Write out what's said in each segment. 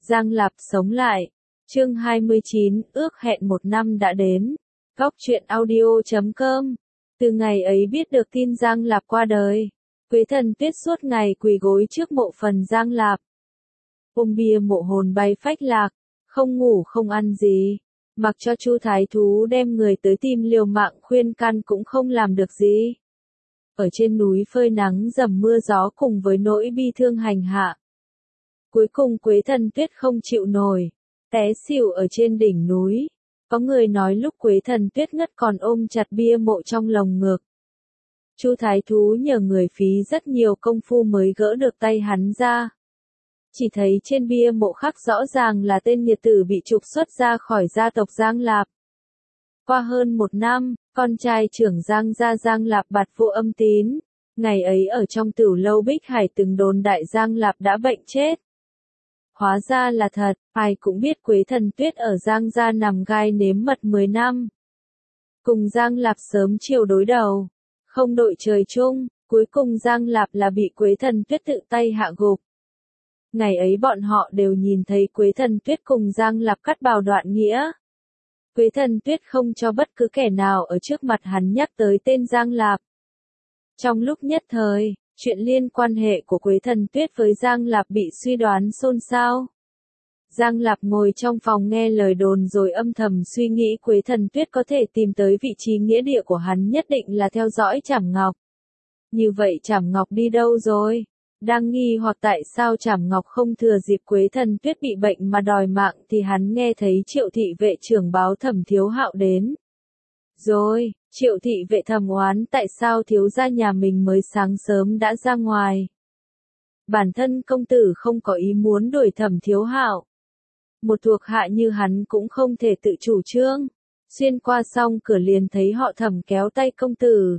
Giang Lạp sống lại. Chương 29, ước hẹn 1 năm đã đến. Góc truyện audio.com. Từ ngày ấy biết được tin Giang Lạp qua đời, Quế Thần Tuyết suốt ngày quỳ gối trước mộ phần Giang Lạp. Ôm bia mộ hồn bay phách lạc, không ngủ không ăn gì, mặc cho Chu Thái Thú đem người tới tìm liều mạng khuyên can cũng không làm được gì. Ở trên núi phơi nắng dầm mưa gió cùng với nỗi bi thương hành hạ. Cuối cùng Quế Thần Tuyết không chịu nổi, té xỉu ở trên đỉnh núi. Có người nói lúc Quế Thần Tuyết ngất còn ôm chặt bia mộ trong lồng ngực. Chu Thái Thú nhờ người phí rất nhiều công phu mới gỡ được tay hắn ra. Chỉ thấy trên bia mộ khắc rõ ràng là tên nghiệt tử bị trục xuất ra khỏi gia tộc Giang Lạp. Qua hơn 1 năm, con trai trưởng Giang gia Giang Lạp bạt phụ âm tín. Ngày ấy ở trong tửu lâu Bích Hải từng đồn đại Giang Lạp đã bệnh chết. Hóa ra là thật, ai cũng biết Quế Thần Tuyết ở Giang gia nằm gai nếm mật 10 năm. Cùng Giang Lạp sớm chiều đối đầu, không đội trời chung, cuối cùng Giang Lạp là bị Quế Thần Tuyết tự tay hạ gục. Ngày ấy bọn họ đều nhìn thấy Quế Thần Tuyết cùng Giang Lạp cắt bào đoạn nghĩa. Quế Thần Tuyết không cho bất cứ kẻ nào ở trước mặt hắn nhắc tới tên Giang Lạp. Trong lúc nhất thời, chuyện liên quan hệ của Quế Thần Tuyết với Giang Lạp bị suy đoán xôn xao. Giang Lạp ngồi trong phòng nghe lời đồn rồi âm thầm suy nghĩ Quế Thần Tuyết có thể tìm tới vị trí nghĩa địa của hắn nhất định là theo dõi Trảm Ngọc. Như vậy Trảm Ngọc đi đâu rồi? Đang nghi hoặc tại sao Trảm Ngọc không thừa dịp Quế Thần Tuyết bị bệnh mà đòi mạng thì hắn nghe thấy Triệu thị vệ trưởng báo Thẩm Thiếu Hạo đến. Rồi, Triệu thị vệ thầm oán tại sao thiếu gia nhà mình mới sáng sớm đã ra ngoài. Bản thân công tử không có ý muốn đuổi Thẩm Thiếu Hạo. Một thuộc hạ như hắn cũng không thể tự chủ trương. Xuyên qua xong cửa liền thấy họ Thẩm kéo tay công tử.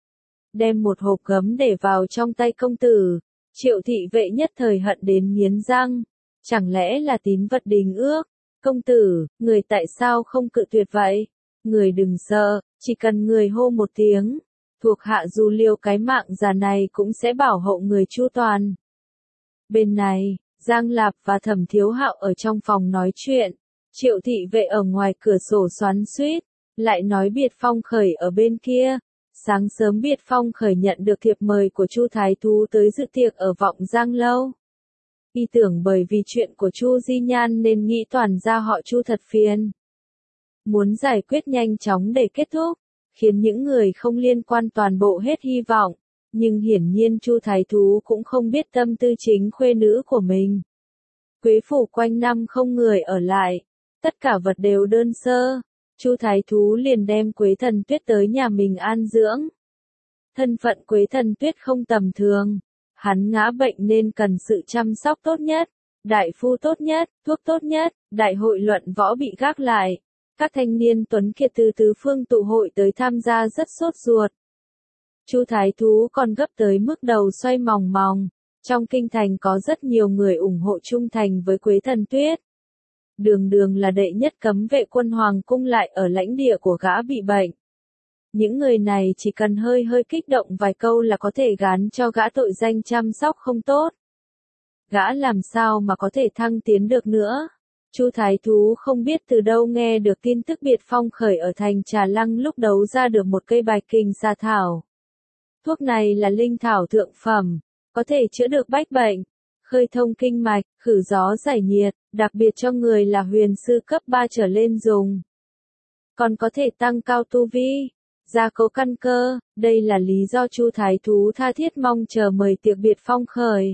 Đem một hộp gấm để vào trong tay công tử. Triệu thị vệ nhất thời hận đến nghiến răng. Chẳng lẽ là tín vật đình ước? Công tử, người tại sao không cự tuyệt vậy? Người đừng sợ, chỉ cần người hô một tiếng. Thuộc hạ dù liều cái mạng già này cũng sẽ bảo hộ người chu toàn. Bên này, Giang Lạp và Thẩm Thiếu Hạo ở trong phòng nói chuyện. Triệu thị vệ ở ngoài cửa sổ xoắn xuýt, lại nói Biệt Phong Khởi ở bên kia. Sáng sớm Biệt Phong Khởi nhận được thiệp mời của Chu Thái Thú tới dự tiệc ở Vọng Giang Lâu. Y tưởng bởi vì chuyện của Chu Di Nhan nên nghĩ toàn gia họ Chu thật phiền. Muốn giải quyết nhanh chóng để kết thúc, khiến những người không liên quan toàn bộ hết hy vọng. Nhưng hiển nhiên Chu Thái Thú cũng không biết tâm tư chính khuê nữ của mình. Quế phủ quanh năm không người ở lại, tất cả vật đều đơn sơ. Chu Thái Thú liền đem Quế Thần Tuyết tới nhà mình an dưỡng. Thân phận Quế Thần Tuyết không tầm thường, hắn ngã bệnh nên cần sự chăm sóc tốt nhất, đại phu tốt nhất, thuốc tốt nhất. Đại hội luận võ bị gác lại. Các thanh niên tuấn kiệt từ tứ phương tụ hội tới tham gia rất sốt ruột. Chu Thái Thú còn gấp tới mức đầu xoay mòng mòng. Trong kinh thành có rất nhiều người ủng hộ trung thành với Quế Thần Tuyết. Đường đường là đệ nhất cấm vệ quân hoàng cung lại ở lãnh địa của gã bị bệnh. Những người này chỉ cần hơi kích động vài câu là có thể gán cho gã tội danh chăm sóc không tốt. Gã làm sao mà có thể thăng tiến được nữa? Chu Thái Thú không biết từ đâu nghe được tin tức Biệt Phong Khởi ở thành Trà Lăng lúc đấu ra được một cây bạch kình sa thảo. Thuốc này là linh thảo thượng phẩm, có thể chữa được bách bệnh, khơi thông kinh mạch, khử gió giải nhiệt, đặc biệt cho người là huyền sư cấp 3 trở lên dùng. Còn có thể tăng cao tu vi, gia cố căn cơ, đây là lý do Chu Thái Thú tha thiết mong chờ mời tiệc Biệt Phong Khởi.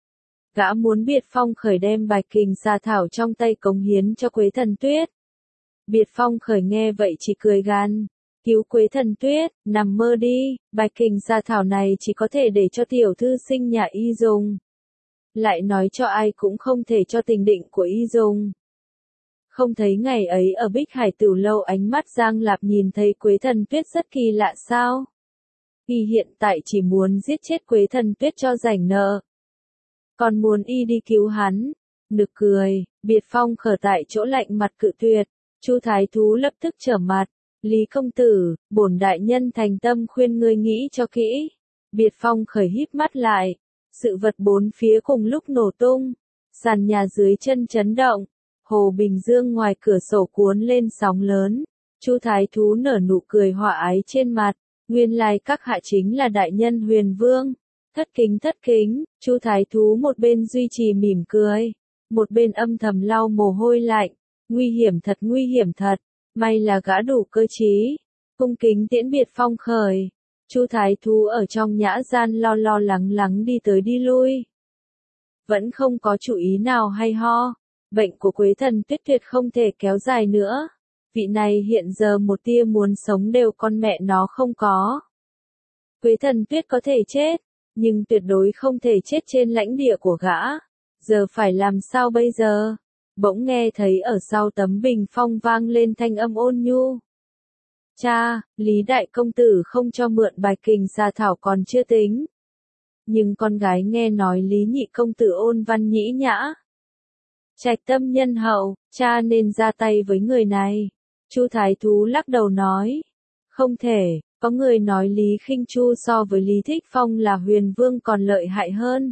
Gã muốn Biệt Phong Khởi đem bạch kình sa thảo trong tay cống hiến cho Quế Thần Tuyết. Biệt Phong Khởi nghe vậy chỉ cười gằn, cứu Quế Thần Tuyết, nằm mơ đi, bạch kình sa thảo này chỉ có thể để cho tiểu thư sinh nhà y dùng. Lại nói cho ai cũng không thể cho tình định của y dùng. Không thấy ngày ấy ở Bích Hải Tửu Lâu ánh mắt Giang Lạp nhìn thấy Quế Thần Tuyết rất kỳ lạ sao? Y hiện tại chỉ muốn giết chết Quế Thần Tuyết cho rảnh nợ. Còn muốn y đi cứu hắn. Nực cười, Biệt Phong Khởi tại chỗ lạnh mặt cự tuyệt. Chu Thái Thú lập tức trở mặt. Lý công tử, bổn đại nhân thành tâm khuyên ngươi nghĩ cho kỹ. Biệt Phong Khởi híp mắt lại. Sự vật bốn phía cùng lúc nổ tung. Sàn nhà dưới chân chấn động, hồ bình dương ngoài cửa sổ cuốn lên sóng lớn. Chu Thái Thú nở nụ cười hòa ái trên mặt, nguyên lai các hạ chính là đại nhân Huyền Vương. Thất kính, Chu Thái Thú một bên duy trì mỉm cười, một bên âm thầm lau mồ hôi lạnh, nguy hiểm thật, may là gã đủ cơ trí, cung kính tiễn biệt Phong Khởi. Chu Thái Thú ở trong nhã gian lo lắng đi tới đi lui. Vẫn không có chủ ý nào hay ho, bệnh của Quế Thần Tuyết tuyệt không thể kéo dài nữa. Vị này hiện giờ một tia muốn sống đều con mẹ nó không có. Quế Thần Tuyết có thể chết, nhưng tuyệt đối không thể chết trên lãnh địa của gã. Giờ phải làm sao bây giờ? Bỗng nghe thấy ở sau tấm bình phong vang lên thanh âm ôn nhu. Cha, Lý Đại Công Tử không cho mượn Bạch Kình Xà Thảo còn chưa tính. Nhưng con gái nghe nói Lý Nhị Công Tử ôn văn nhĩ nhã. Trạch tâm nhân hậu, cha nên ra tay với người này. Chu Thái Thú lắc đầu nói. Không thể, có người nói Lý Khinh Chu so với Lý Thích Phong là Huyền Vương còn lợi hại hơn.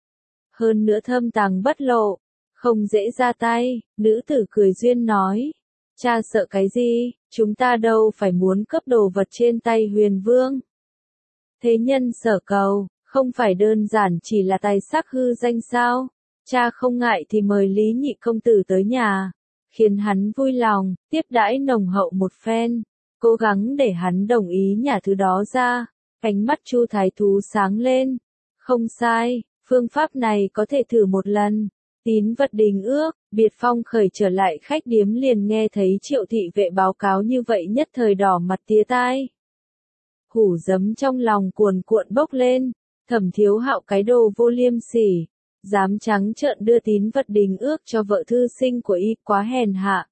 Hơn nữa thâm tàng bất lộ, không dễ ra tay, nữ tử cười duyên nói. Cha sợ cái gì, chúng ta đâu phải muốn cướp đồ vật trên tay Huyền Vương. Thế nhân sở cầu, không phải đơn giản chỉ là tài sắc hư danh sao? Cha không ngại thì mời Lý Nhị Công Tử tới nhà, khiến hắn vui lòng, tiếp đãi nồng hậu một phen, cố gắng để hắn đồng ý nhả thứ đó ra. Ánh mắt Chu Thái Thú sáng lên. Không sai, phương pháp này có thể thử một lần. Tín vật đình ước, biệt Phong Khởi trở lại khách điếm liền nghe thấy Triệu thị vệ báo cáo như vậy nhất thời đỏ mặt tía tai. Hủ giấm trong lòng cuồn cuộn bốc lên, Thẩm Thiếu Hạo cái đồ vô liêm sỉ, dám trắng trợn đưa tín vật đình ước cho vợ thư sinh của y, quá hèn hạ.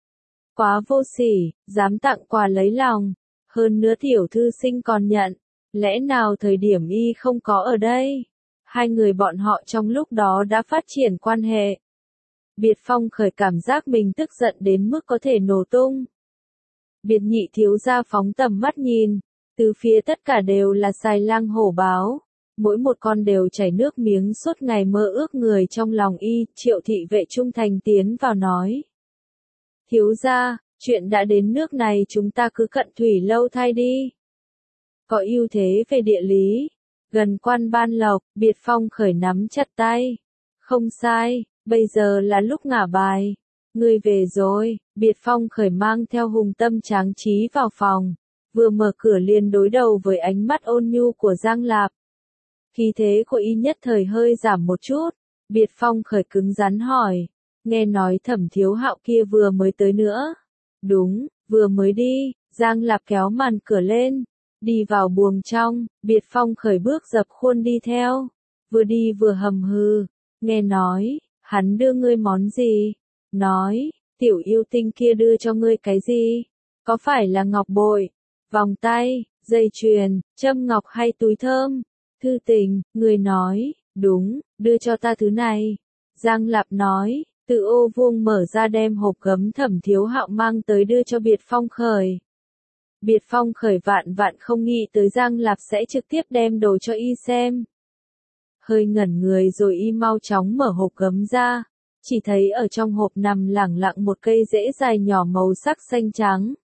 Quá vô sỉ, dám tặng quà lấy lòng, hơn nữa tiểu thư sinh còn nhận, lẽ nào thời điểm y không có ở đây? Hai người bọn họ trong lúc đó đã phát triển quan hệ. Biệt Phong Khởi cảm giác mình tức giận đến mức có thể nổ tung. Biệt Nhị thiếu gia phóng tầm mắt nhìn, từ phía tất cả đều là xài lang hổ báo, mỗi một con đều chảy nước miếng suốt ngày mơ ước người trong lòng y. Triệu thị vệ trung thành tiến vào nói. Thiếu gia, chuyện đã đến nước này chúng ta cứ cận thủy lâu thay đi. Có ưu thế về địa lý, gần quan ban lộc, Biệt Phong Khởi nắm chặt tay. Không sai, bây giờ là lúc ngả bài. Ngươi về rồi, Biệt Phong Khởi mang theo hùng tâm tráng trí vào phòng, vừa mở cửa liền đối đầu với ánh mắt ôn nhu của Giang Lạp. Khí thế của y nhất thời hơi giảm một chút, Biệt Phong Khởi cứng rắn hỏi, nghe nói Thẩm Thiếu Hạo kia vừa mới tới nữa. Đúng, vừa mới đi. Giang Lạp kéo màn cửa lên, đi vào buồng trong. Biệt Phong Khởi bước dập khuôn đi theo, vừa đi vừa hầm hừ, nghe nói, hắn đưa ngươi món gì? Nói, tiểu yêu tinh kia đưa cho ngươi cái gì? Có phải là ngọc bội, vòng tay, dây chuyền, châm ngọc hay túi thơm? Thư tình, người nói, đúng, đưa cho ta thứ này. Giang Lạp nói, từ ô vuông mở ra đem hộp gấm Thẩm Thiếu Hạo mang tới đưa cho Biệt Phong Khởi. Biệt Phong Khởi vạn không nghĩ tới Giang Lạp sẽ trực tiếp đem đồ cho y xem. Hơi ngẩn người rồi y mau chóng mở hộp gấm ra, chỉ thấy ở trong hộp nằm lẳng lặng một cây rễ dài nhỏ màu sắc xanh trắng.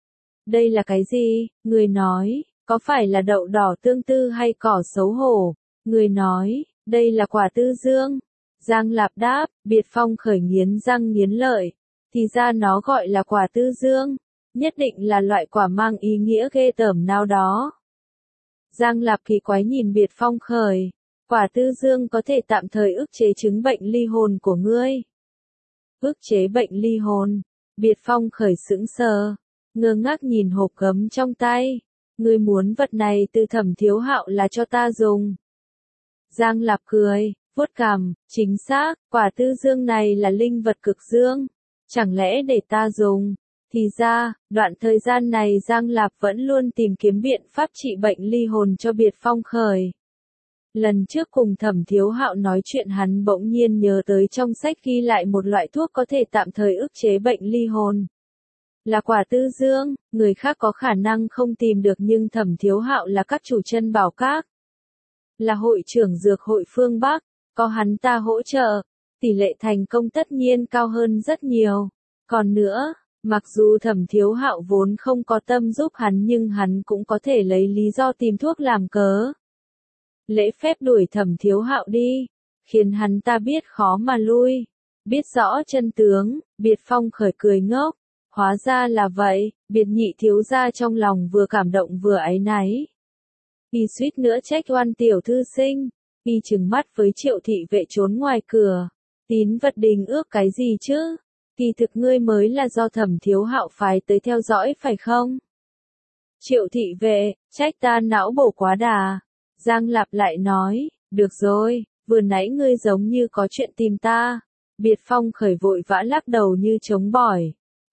Đây là cái gì? Người nói, có phải là đậu đỏ tương tư hay cỏ xấu hổ? Người nói, đây là quả tư dương. Giang Lạp đáp. Biệt Phong Khởi nghiến răng nghiến lợi, thì ra nó gọi là quả tư dương, nhất định là loại quả mang ý nghĩa ghê tởm nào đó. Giang Lạp kỳ quái nhìn Biệt Phong Khởi, quả tư dương có thể tạm thời ức chế chứng bệnh ly hồn của ngươi. Ức chế bệnh ly hồn? Biệt Phong Khởi sững sờ, ngơ ngác nhìn hộp gấm trong tay. Ngươi muốn vật này từ Thẩm Thiếu Hạo là cho ta dùng? Giang Lạp cười, vuốt cằm, chính xác, quả tư dương này là linh vật cực dương, chẳng lẽ để ta dùng? Thì ra, đoạn thời gian này Giang Lạp vẫn luôn tìm kiếm biện pháp trị bệnh ly hồn cho Biệt Phong Khởi. Lần trước cùng Thẩm Thiếu Hạo nói chuyện hắn bỗng nhiên nhớ tới trong sách ghi lại một loại thuốc có thể tạm thời ức chế bệnh ly hồn. Là quả tư dương, người khác có khả năng không tìm được nhưng Thẩm Thiếu Hạo là các chủ chân bảo các. Là hội trưởng dược hội phương Bắc, có hắn ta hỗ trợ, tỷ lệ thành công tất nhiên cao hơn rất nhiều. Còn nữa, mặc dù Thẩm Thiếu Hạo vốn không có tâm giúp hắn nhưng hắn cũng có thể lấy lý do tìm thuốc làm cớ. Lễ phép đuổi Thẩm Thiếu Hạo đi, khiến hắn ta biết khó mà lui. Biết rõ chân tướng, Biệt Phong khởi cười ngốc. Hóa ra là vậy, Biệt nhị thiếu gia trong lòng vừa cảm động vừa áy náy. Y suýt nữa trách oan tiểu thư sinh. Y trừng mắt với Triệu thị vệ trốn ngoài cửa. Tín vật đình ước cái gì chứ? Kỳ thực ngươi mới là do Thẩm Thiếu Hạo phái tới theo dõi phải không? Triệu thị vệ, trách ta não bổ quá đà. Giang Lạp lại nói, được rồi, vừa nãy ngươi giống như có chuyện tìm ta. Biệt Phong khởi vội vã lắc đầu như chống bỏi.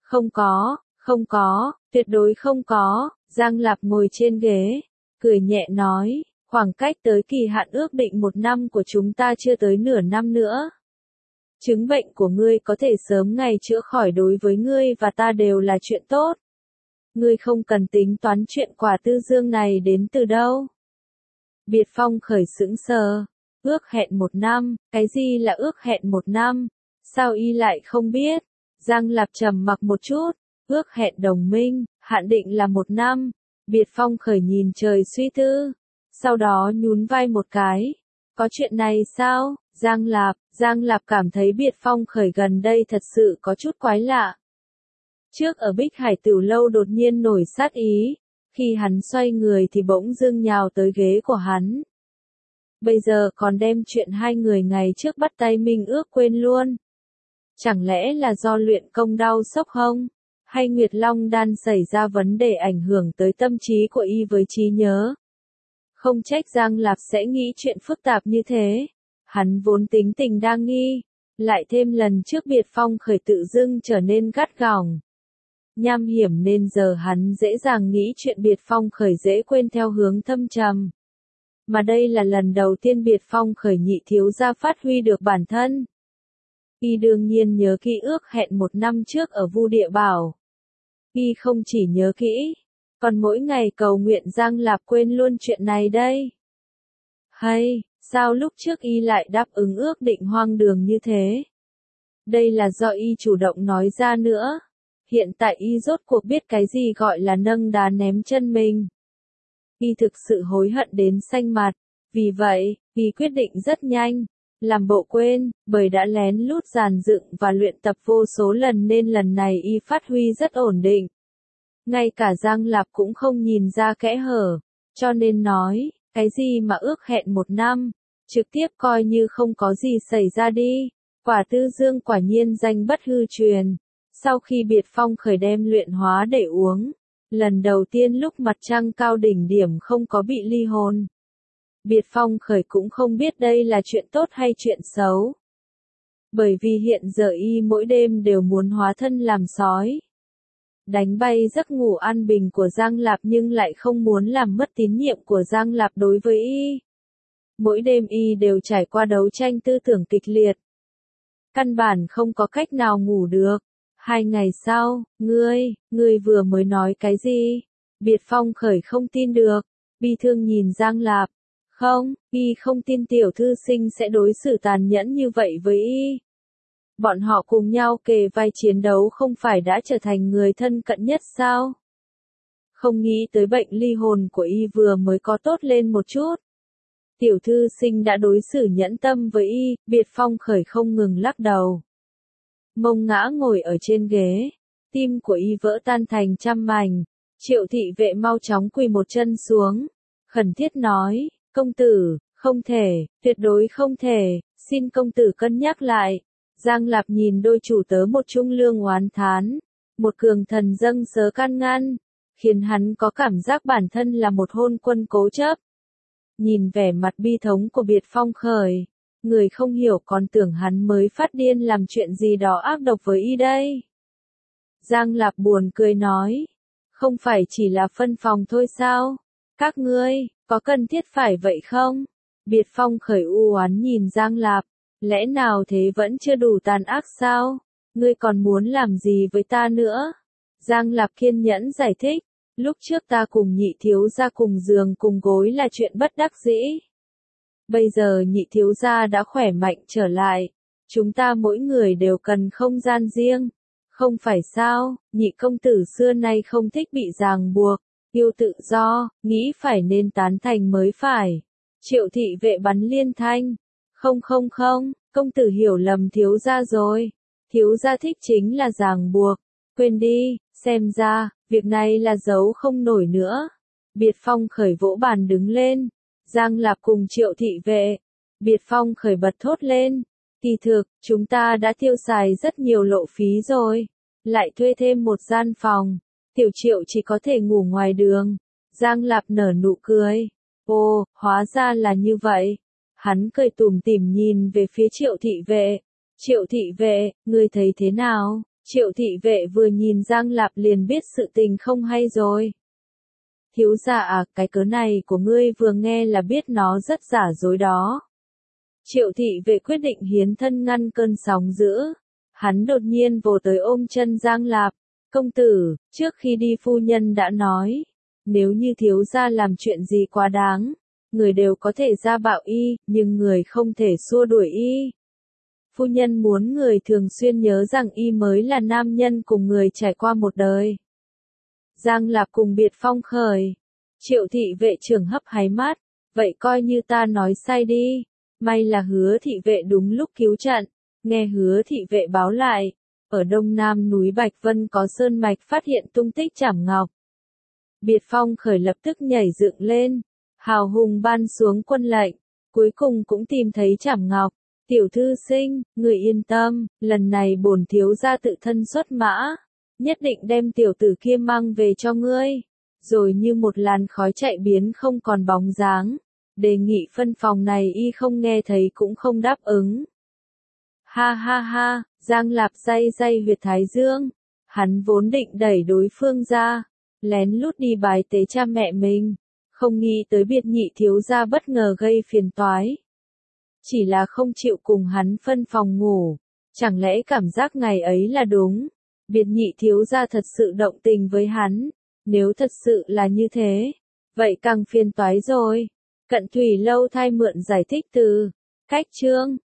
Không có, tuyệt đối không có. Giang Lạp ngồi trên ghế, cười nhẹ nói, khoảng cách tới kỳ hạn ước định 1 năm của chúng ta chưa tới nửa năm nữa. Chứng bệnh của ngươi có thể sớm ngày chữa khỏi đối với ngươi và ta đều là chuyện tốt. Ngươi không cần tính toán chuyện Quả Tư Dương này đến từ đâu. Biệt Phong khởi sững sờ. Ước hẹn 1 năm, cái gì là ước hẹn 1 năm? Sao y lại không biết? Giang Lạp trầm mặc một chút. Ước hẹn đồng minh, hạn định là 1 năm. Biệt Phong khởi nhìn trời suy tư. Sau đó nhún vai một cái. Có chuyện này sao? Giang Lạp cảm thấy Biệt Phong khởi gần đây thật sự có chút quái lạ. Trước ở Bích Hải Tửu Lâu đột nhiên nổi sát ý. Khi hắn xoay người thì bỗng dưng nhào tới ghế của hắn. Bây giờ còn đem chuyện hai người ngày trước bắt tay minh ước quên luôn. Chẳng lẽ là do luyện công đau sốc không? Hay Nguyệt Long đan xảy ra vấn đề ảnh hưởng tới tâm trí của y với trí nhớ? Không trách Giang Lạp sẽ nghĩ chuyện phức tạp như thế. Hắn vốn tính tình đa nghi. Lại thêm lần trước Biệt Phong khởi tự dưng trở nên gắt gỏng. Nham hiểm nên giờ hắn dễ dàng nghĩ chuyện Biệt Phong khởi dễ quên theo hướng thâm trầm. Mà đây là lần đầu tiên Biệt Phong khởi nhị thiếu gia phát huy được bản thân. Y đương nhiên nhớ kỹ ước hẹn 1 năm trước ở Vu Địa Bảo. Y không chỉ nhớ kỹ, còn mỗi ngày cầu nguyện Giang Lạp quên luôn chuyện này đây. Hay, sao lúc trước y lại đáp ứng ước định hoang đường như thế? Đây là do y chủ động nói ra nữa. Hiện tại y rốt cuộc biết cái gì gọi là nâng đá ném chân mình. Y thực sự hối hận đến xanh mặt. Vì vậy, y quyết định rất nhanh. Làm bộ quên, bởi đã lén lút dàn dựng và luyện tập vô số lần nên lần này y phát huy rất ổn định. Ngay cả Giang Lạp cũng không nhìn ra kẽ hở. Cho nên nói, cái gì mà ước hẹn 1 năm, trực tiếp coi như không có gì xảy ra đi. Quả Tư Dương quả nhiên danh bất hư truyền. Sau khi Biệt Phong khởi đem luyện hóa để uống, lần đầu tiên lúc mặt trăng cao đỉnh điểm không có bị ly hôn. Biệt Phong khởi cũng không biết đây là chuyện tốt hay chuyện xấu. Bởi vì hiện giờ y mỗi đêm đều muốn hóa thân làm sói. Đánh bay giấc ngủ an bình của Giang Lạp nhưng lại không muốn làm mất tín nhiệm của Giang Lạp đối với y. Mỗi đêm y đều trải qua đấu tranh tư tưởng kịch liệt. Căn bản không có cách nào ngủ được. 2 ngày sau, ngươi vừa mới nói cái gì? Biệt Phong khởi không tin được. Bi thương nhìn Giang Lạp. Không, y không tin tiểu thư sinh sẽ đối xử tàn nhẫn như vậy với y. Bọn họ cùng nhau kề vai chiến đấu không phải đã trở thành người thân cận nhất sao? Không nghĩ tới bệnh ly hồn của y vừa mới có tốt lên một chút. Tiểu thư sinh đã đối xử nhẫn tâm với y, Biệt Phong khởi không ngừng lắc đầu. Mông ngã ngồi ở trên ghế, tim của y vỡ tan thành trăm mảnh. Triệu thị vệ mau chóng quỳ một chân xuống, khẩn thiết nói, công tử, không thể, tuyệt đối không thể, xin công tử cân nhắc lại. Giang Lạp nhìn đôi chủ tớ một trung lương oán thán, một cường thần dâng sớ can ngăn, khiến hắn có cảm giác bản thân là một hôn quân cố chấp. Nhìn vẻ mặt bi thống của Biệt Phong khởi, người không hiểu còn tưởng hắn mới phát điên làm chuyện gì đó ác độc với y đây. Giang Lạp buồn cười nói, không phải chỉ là phân phòng thôi sao? Các ngươi, có cần thiết phải vậy không? Biệt Phong khởi u oán nhìn Giang Lạp, lẽ nào thế vẫn chưa đủ tàn ác sao? Ngươi còn muốn làm gì với ta nữa? Giang Lạp kiên nhẫn giải thích, lúc trước ta cùng nhị thiếu gia cùng giường cùng gối là chuyện bất đắc dĩ. Bây giờ nhị thiếu gia đã khỏe mạnh trở lại, Chúng ta mỗi người đều cần không gian riêng. Không phải sao, nhị công tử xưa nay không thích bị ràng buộc, yêu tự do, nghĩ phải nên tán thành mới phải. Triệu thị vệ bắn liên thanh. Không không không, công tử hiểu lầm thiếu gia rồi. Thiếu gia thích chính là ràng buộc. Quên đi, xem ra, việc này là giấu không nổi nữa. Biệt Phong khởi vỗ bàn đứng lên. Giang Lạp cùng Triệu thị vệ. Biệt Phong khởi bật thốt lên. Kỳ thực, chúng ta đã tiêu xài rất nhiều lộ phí rồi. Lại thuê thêm một gian phòng. Tiểu Triệu chỉ có thể ngủ ngoài đường. Giang Lạp nở nụ cười. Ồ, hóa ra là như vậy. Hắn cười tủm tỉm nhìn về phía Triệu thị vệ. Triệu thị vệ, ngươi thấy thế nào? Triệu thị vệ vừa nhìn Giang Lạp liền biết sự tình không hay rồi. Thiếu gia à, cái cớ này của ngươi vừa nghe là biết nó rất giả dối đó. Triệu thị vệ quyết định hiến thân ngăn cơn sóng dữ. Hắn đột nhiên vồ tới ôm chân Giang Lạp. Công tử, trước khi đi phu nhân đã nói, nếu như thiếu gia làm chuyện gì quá đáng, người đều có thể ra bạo y, nhưng người không thể xua đuổi y. Phu nhân muốn người thường xuyên nhớ rằng y mới là nam nhân cùng người trải qua một đời. Giang Lạp cùng Biệt Phong khởi. Triệu thị vệ trưởng hấp háy mắt. Vậy coi như ta nói sai đi. May là Hứa thị vệ đúng lúc cứu trận. Nghe Hứa thị vệ báo lại. Ở đông nam núi Bạch Vân có sơn mạch phát hiện tung tích Trảm Ngọc. Biệt Phong khởi lập tức nhảy dựng lên. Hào hùng ban xuống quân lệnh. Cuối cùng cũng tìm thấy Trảm Ngọc. Tiểu thư sinh, người yên tâm, lần này bổn thiếu gia tự thân xuất mã. Nhất định đem tiểu tử kia mang về cho ngươi. Rồi như một làn khói chạy biến không còn bóng dáng. Đề nghị phân phòng này y không nghe thấy cũng không đáp ứng. Ha ha ha, Giang Lạp day day huyệt thái dương. Hắn vốn định đẩy đối phương ra, lén lút đi bái tế cha mẹ mình. Không nghĩ tới Biệt nhị thiếu gia bất ngờ gây phiền toái. Chỉ là không chịu cùng hắn phân phòng ngủ. Chẳng lẽ cảm giác ngày ấy là đúng? Biệt nhị thiếu gia thật sự động tình với hắn. Nếu thật sự là như thế, vậy càng phiền toái rồi. Cận Thủy Lâu thay mượn giải thích từ cách chương.